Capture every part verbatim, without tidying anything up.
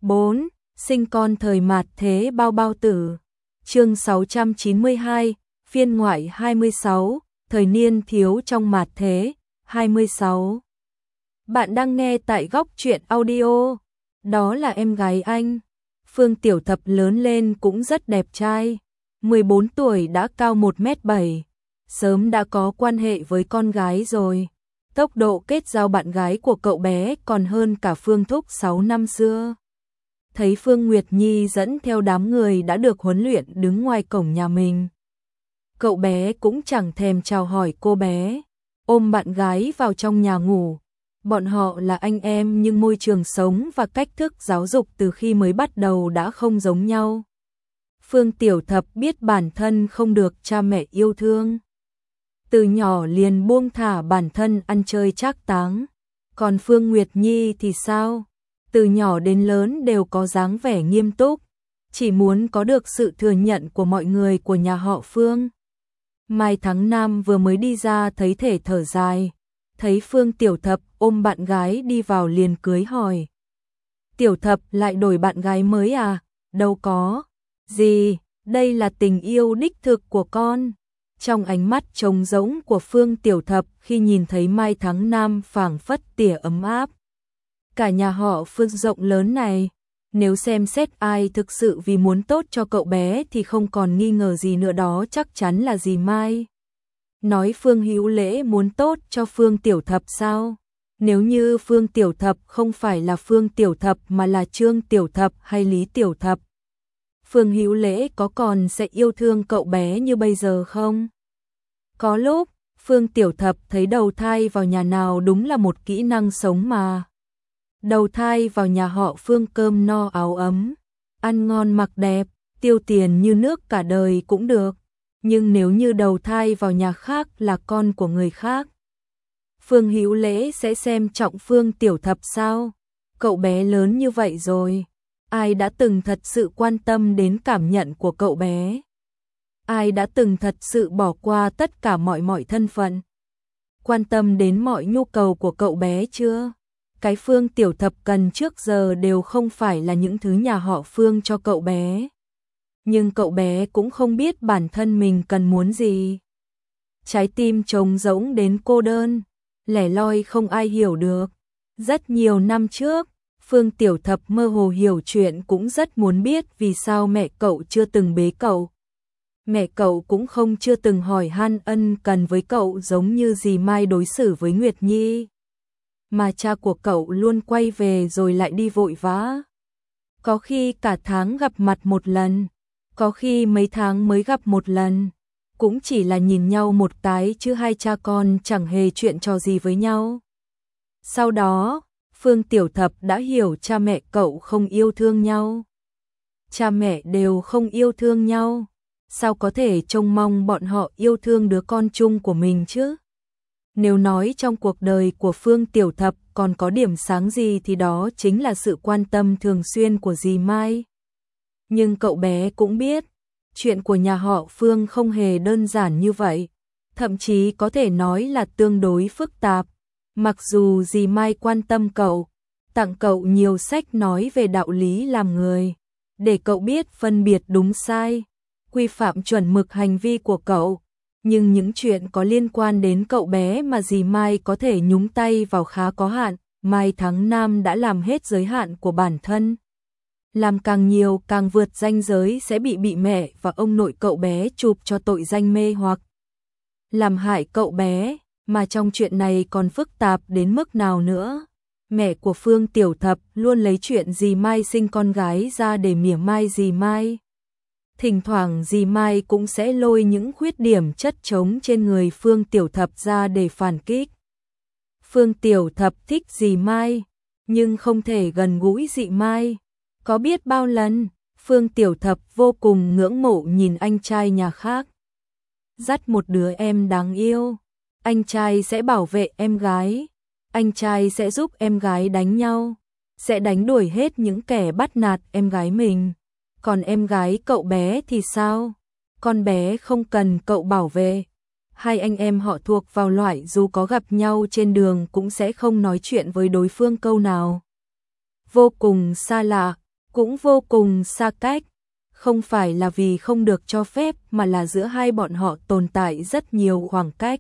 bốn. Sinh con thời mạt thế bao bao tử. Chương sáu trăm chín mươi hai, phiên ngoại hai mươi sáu, thời niên thiếu trong mạt thế, hai mươi sáu. Bạn đang nghe tại Góc Truyện Audio. Đó là em gái anh. Phương Tiểu Thập lớn lên cũng rất đẹp trai. mười bốn tuổi đã cao một mét bảy. Sớm đã có quan hệ với con gái rồi. Tốc độ kết giao bạn gái của cậu bé còn hơn cả Phương Thúc sáu năm xưa. Thấy Phương Nguyệt Nhi dẫn theo đám người đã được huấn luyện đứng ngoài cổng nhà mình. Cậu bé cũng chẳng thèm chào hỏi cô bé, ôm bạn gái vào trong nhà ngủ. Bọn họ là anh em nhưng môi trường sống và cách thức giáo dục từ khi mới bắt đầu đã không giống nhau. Phương Tiểu Thập biết bản thân không được cha mẹ yêu thương. Từ nhỏ liền buông thả bản thân ăn chơi trác táng. Còn Phương Nguyệt Nhi thì sao? Từ nhỏ đến lớn đều có dáng vẻ nghiêm túc, chỉ muốn có được sự thừa nhận của mọi người của nhà họ Phương. Mai Thắng Nam vừa mới đi ra thấy thể thở dài, thấy Phương Tiểu Thập ôm bạn gái đi vào liền cưới hỏi. Tiểu Thập lại đổi bạn gái mới à? Đâu có. Gì, đây là tình yêu đích thực của con. Trong ánh mắt trống rỗng của Phương Tiểu Thập khi nhìn thấy Mai Thắng Nam phảng phất tỉa ấm áp. Cả nhà họ Phương rộng lớn này, nếu xem xét ai thực sự vì muốn tốt cho cậu bé thì không còn nghi ngờ gì nữa, đó chắc chắn là dì Mai. Nói Phương Hữu Lễ muốn tốt cho Phương Tiểu Thập sao? Nếu như Phương Tiểu Thập không phải là Phương Tiểu Thập mà là Trương Tiểu Thập hay Lý Tiểu Thập, Phương Hữu Lễ có còn sẽ yêu thương cậu bé như bây giờ không? Có lúc, Phương Tiểu Thập thấy đầu thai vào nhà nào đúng là một kỹ năng sống mà. Đầu thai vào nhà họ Phương cơm no áo ấm, ăn ngon mặc đẹp, tiêu tiền như nước cả đời cũng được. Nhưng nếu như đầu thai vào nhà khác là con của người khác, Phương Hữu Lễ sẽ xem trọng Phương Tiểu Thập sao? Cậu bé lớn như vậy rồi, ai đã từng thật sự quan tâm đến cảm nhận của cậu bé? Ai đã từng thật sự bỏ qua tất cả mọi mọi thân phận, quan tâm đến mọi nhu cầu của cậu bé chưa? Cái Phương Tiểu Thập cần trước giờ đều không phải là những thứ nhà họ Phương cho cậu bé. Nhưng cậu bé cũng không biết bản thân mình cần muốn gì. Trái tim trống rỗng đến cô đơn, lẻ loi không ai hiểu được. Rất nhiều năm trước, Phương Tiểu Thập mơ hồ hiểu chuyện, cũng rất muốn biết vì sao mẹ cậu chưa từng bế cậu. Mẹ cậu cũng không chưa từng hỏi han ân cần với cậu giống như dì Mai đối xử với Nguyệt Nhi. Mà cha của cậu luôn quay về rồi lại đi vội vã. Có khi cả tháng gặp mặt một lần, có khi mấy tháng mới gặp một lần. Cũng chỉ là nhìn nhau một cái chứ hai cha con chẳng hề chuyện trò gì với nhau. Sau đó, Phương Tiểu Thập đã hiểu cha mẹ cậu không yêu thương nhau. Cha mẹ đều không yêu thương nhau, sao có thể trông mong bọn họ yêu thương đứa con chung của mình chứ? Nếu nói trong cuộc đời của Phương Tiểu Thập còn có điểm sáng gì thì đó chính là sự quan tâm thường xuyên của dì Mai. Nhưng cậu bé cũng biết, chuyện của nhà họ Phương không hề đơn giản như vậy, thậm chí có thể nói là tương đối phức tạp. Mặc dù dì Mai quan tâm cậu, tặng cậu nhiều sách nói về đạo lý làm người, để cậu biết phân biệt đúng sai, quy phạm chuẩn mực hành vi của cậu. Nhưng những chuyện có liên quan đến cậu bé mà dì Mai có thể nhúng tay vào khá có hạn. Mai Thắng Nam đã làm hết giới hạn của bản thân. Làm càng nhiều càng vượt ranh giới sẽ bị bị mẹ và ông nội cậu bé chụp cho tội danh mê hoặc làm hại cậu bé. Mà trong chuyện này còn phức tạp đến mức nào nữa? Mẹ của Phương Tiểu Thập luôn lấy chuyện dì Mai sinh con gái ra để mỉa mai dì Mai. Thỉnh thoảng dì Mai cũng sẽ lôi những khuyết điểm chất trống trên người Phương Tiểu Thập ra để phản kích. Phương Tiểu Thập thích dì Mai, nhưng không thể gần gũi dì Mai. Có biết bao lần, Phương Tiểu Thập vô cùng ngưỡng mộ nhìn anh trai nhà khác dắt một đứa em đáng yêu. Anh trai sẽ bảo vệ em gái, anh trai sẽ giúp em gái đánh nhau, sẽ đánh đuổi hết những kẻ bắt nạt em gái mình. Còn em gái cậu bé thì sao? Con bé không cần cậu bảo vệ. Hai anh em họ thuộc vào loại dù có gặp nhau trên đường cũng sẽ không nói chuyện với đối phương câu nào. Vô cùng xa lạ, cũng vô cùng xa cách. Không phải là vì không được cho phép mà là giữa hai bọn họ tồn tại rất nhiều khoảng cách.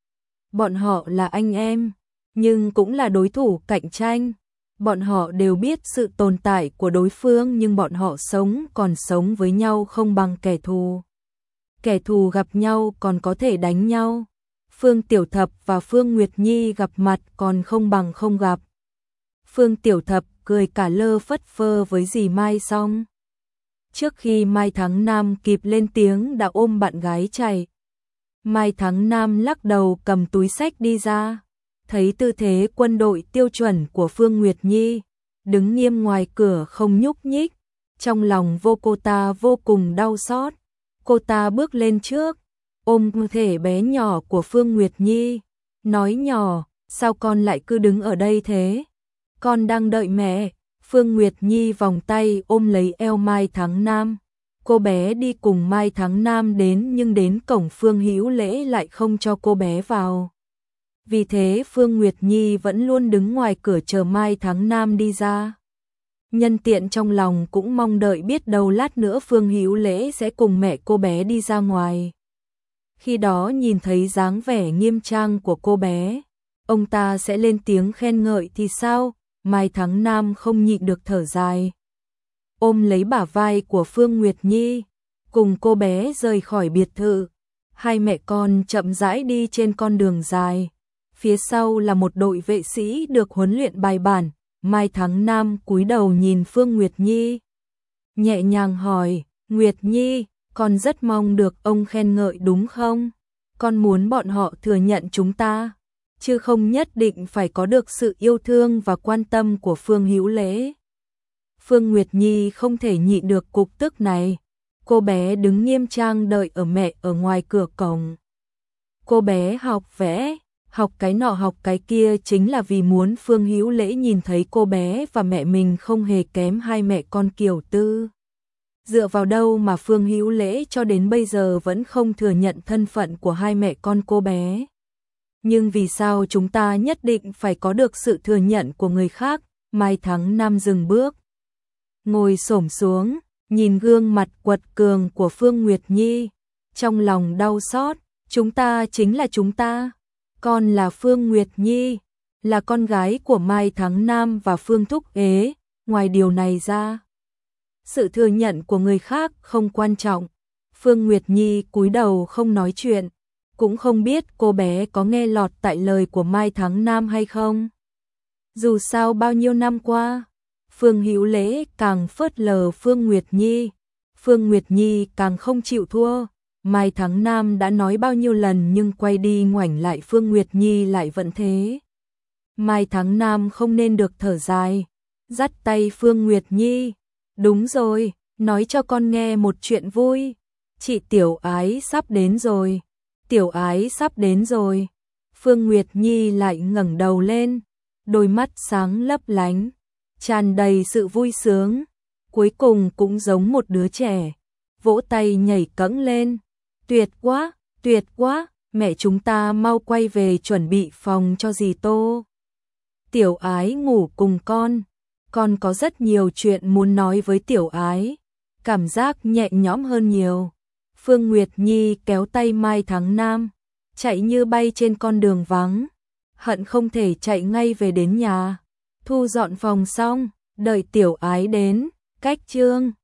Bọn họ là anh em, nhưng cũng là đối thủ cạnh tranh. Bọn họ đều biết sự tồn tại của đối phương nhưng bọn họ sống còn sống với nhau không bằng kẻ thù. Kẻ thù gặp nhau còn có thể đánh nhau. Phương Tiểu Thập và Phương Nguyệt Nhi gặp mặt còn không bằng không gặp. Phương Tiểu Thập cười cả lơ phất phơ với dì Mai xong. Trước khi Mai Thắng Nam kịp lên tiếng đã ôm bạn gái chạy. Mai Thắng Nam lắc đầu cầm túi xách đi ra. Thấy tư thế quân đội tiêu chuẩn của Phương Nguyệt Nhi, đứng nghiêm ngoài cửa không nhúc nhích. Trong lòng vô cô ta vô cùng đau xót. Cô ta bước lên trước, ôm thể bé nhỏ của Phương Nguyệt Nhi, nói nhỏ, sao con lại cứ đứng ở đây thế? Con đang đợi mẹ. Phương Nguyệt Nhi vòng tay ôm lấy eo Mai Thắng Nam. Cô bé đi cùng Mai Thắng Nam đến nhưng đến cổng Phương Hữu Lễ lại không cho cô bé vào. Vì thế Phương Nguyệt Nhi vẫn luôn đứng ngoài cửa chờ Mai Thắng Nam đi ra. Nhân tiện trong lòng cũng mong đợi biết đâu lát nữa Phương Hữu Lễ sẽ cùng mẹ cô bé đi ra ngoài. Khi đó nhìn thấy dáng vẻ nghiêm trang của cô bé, ông ta sẽ lên tiếng khen ngợi thì sao? Mai Thắng Nam không nhịn được thở dài. Ôm lấy bả vai của Phương Nguyệt Nhi, cùng cô bé rời khỏi biệt thự. Hai mẹ con chậm rãi đi trên con đường dài. Phía sau là một đội vệ sĩ được huấn luyện bài bản. Mai Thắng Nam cúi đầu nhìn Phương Nguyệt Nhi, nhẹ nhàng hỏi, Nguyệt Nhi, con rất mong được ông khen ngợi đúng không? Con muốn bọn họ thừa nhận chúng ta, chứ không nhất định phải có được sự yêu thương và quan tâm của Phương Hữu Lễ. Phương Nguyệt Nhi không thể nhịn được cục tức này. Cô bé đứng nghiêm trang đợi ở mẹ ở ngoài cửa cổng. Cô bé học vẽ, học cái nọ học cái kia chính là vì muốn Phương Hữu Lễ nhìn thấy cô bé và mẹ mình không hề kém hai mẹ con Kiều Tư. Dựa vào đâu mà Phương Hữu Lễ cho đến bây giờ vẫn không thừa nhận thân phận của hai mẹ con cô bé? Nhưng vì sao chúng ta nhất định phải có được sự thừa nhận của người khác? Mai Thắng Nam dừng bước, ngồi xổm xuống, nhìn gương mặt quật cường của Phương Nguyệt Nhi, trong lòng đau xót. Chúng ta chính là chúng ta. Con là Phương Nguyệt Nhi, là con gái của Mai Thắng Nam và Phương Thúc Ế. Ngoài điều này ra, sự thừa nhận của người khác không quan trọng. Phương Nguyệt Nhi cúi đầu không nói chuyện, cũng không biết cô bé có nghe lọt tại lời của Mai Thắng Nam hay không. Dù sao bao nhiêu năm qua, Phương Hữu Lễ càng phớt lờ Phương Nguyệt Nhi, Phương Nguyệt Nhi càng không chịu thua. Mai Thắng Nam đã nói bao nhiêu lần nhưng quay đi ngoảnh lại Phương Nguyệt Nhi lại vẫn thế. Mai Thắng Nam không nên được thở dài, dắt tay Phương Nguyệt Nhi. Đúng rồi, nói cho con nghe một chuyện vui. Chị Tiểu Ái sắp đến rồi. Tiểu Ái sắp đến rồi. Phương Nguyệt Nhi lại ngẩng đầu lên, đôi mắt sáng lấp lánh, tràn đầy sự vui sướng. Cuối cùng cũng giống một đứa trẻ, vỗ tay nhảy cẫng lên. Tuyệt quá, tuyệt quá, mẹ chúng ta mau quay về chuẩn bị phòng cho dì Tô. Tiểu Ái ngủ cùng con, con có rất nhiều chuyện muốn nói với Tiểu Ái, cảm giác nhẹ nhõm hơn nhiều. Phương Nguyệt Nhi kéo tay Mai Thắng Nam, chạy như bay trên con đường vắng, hận không thể chạy ngay về đến nhà. Thu dọn phòng xong, đợi Tiểu Ái đến, cách chương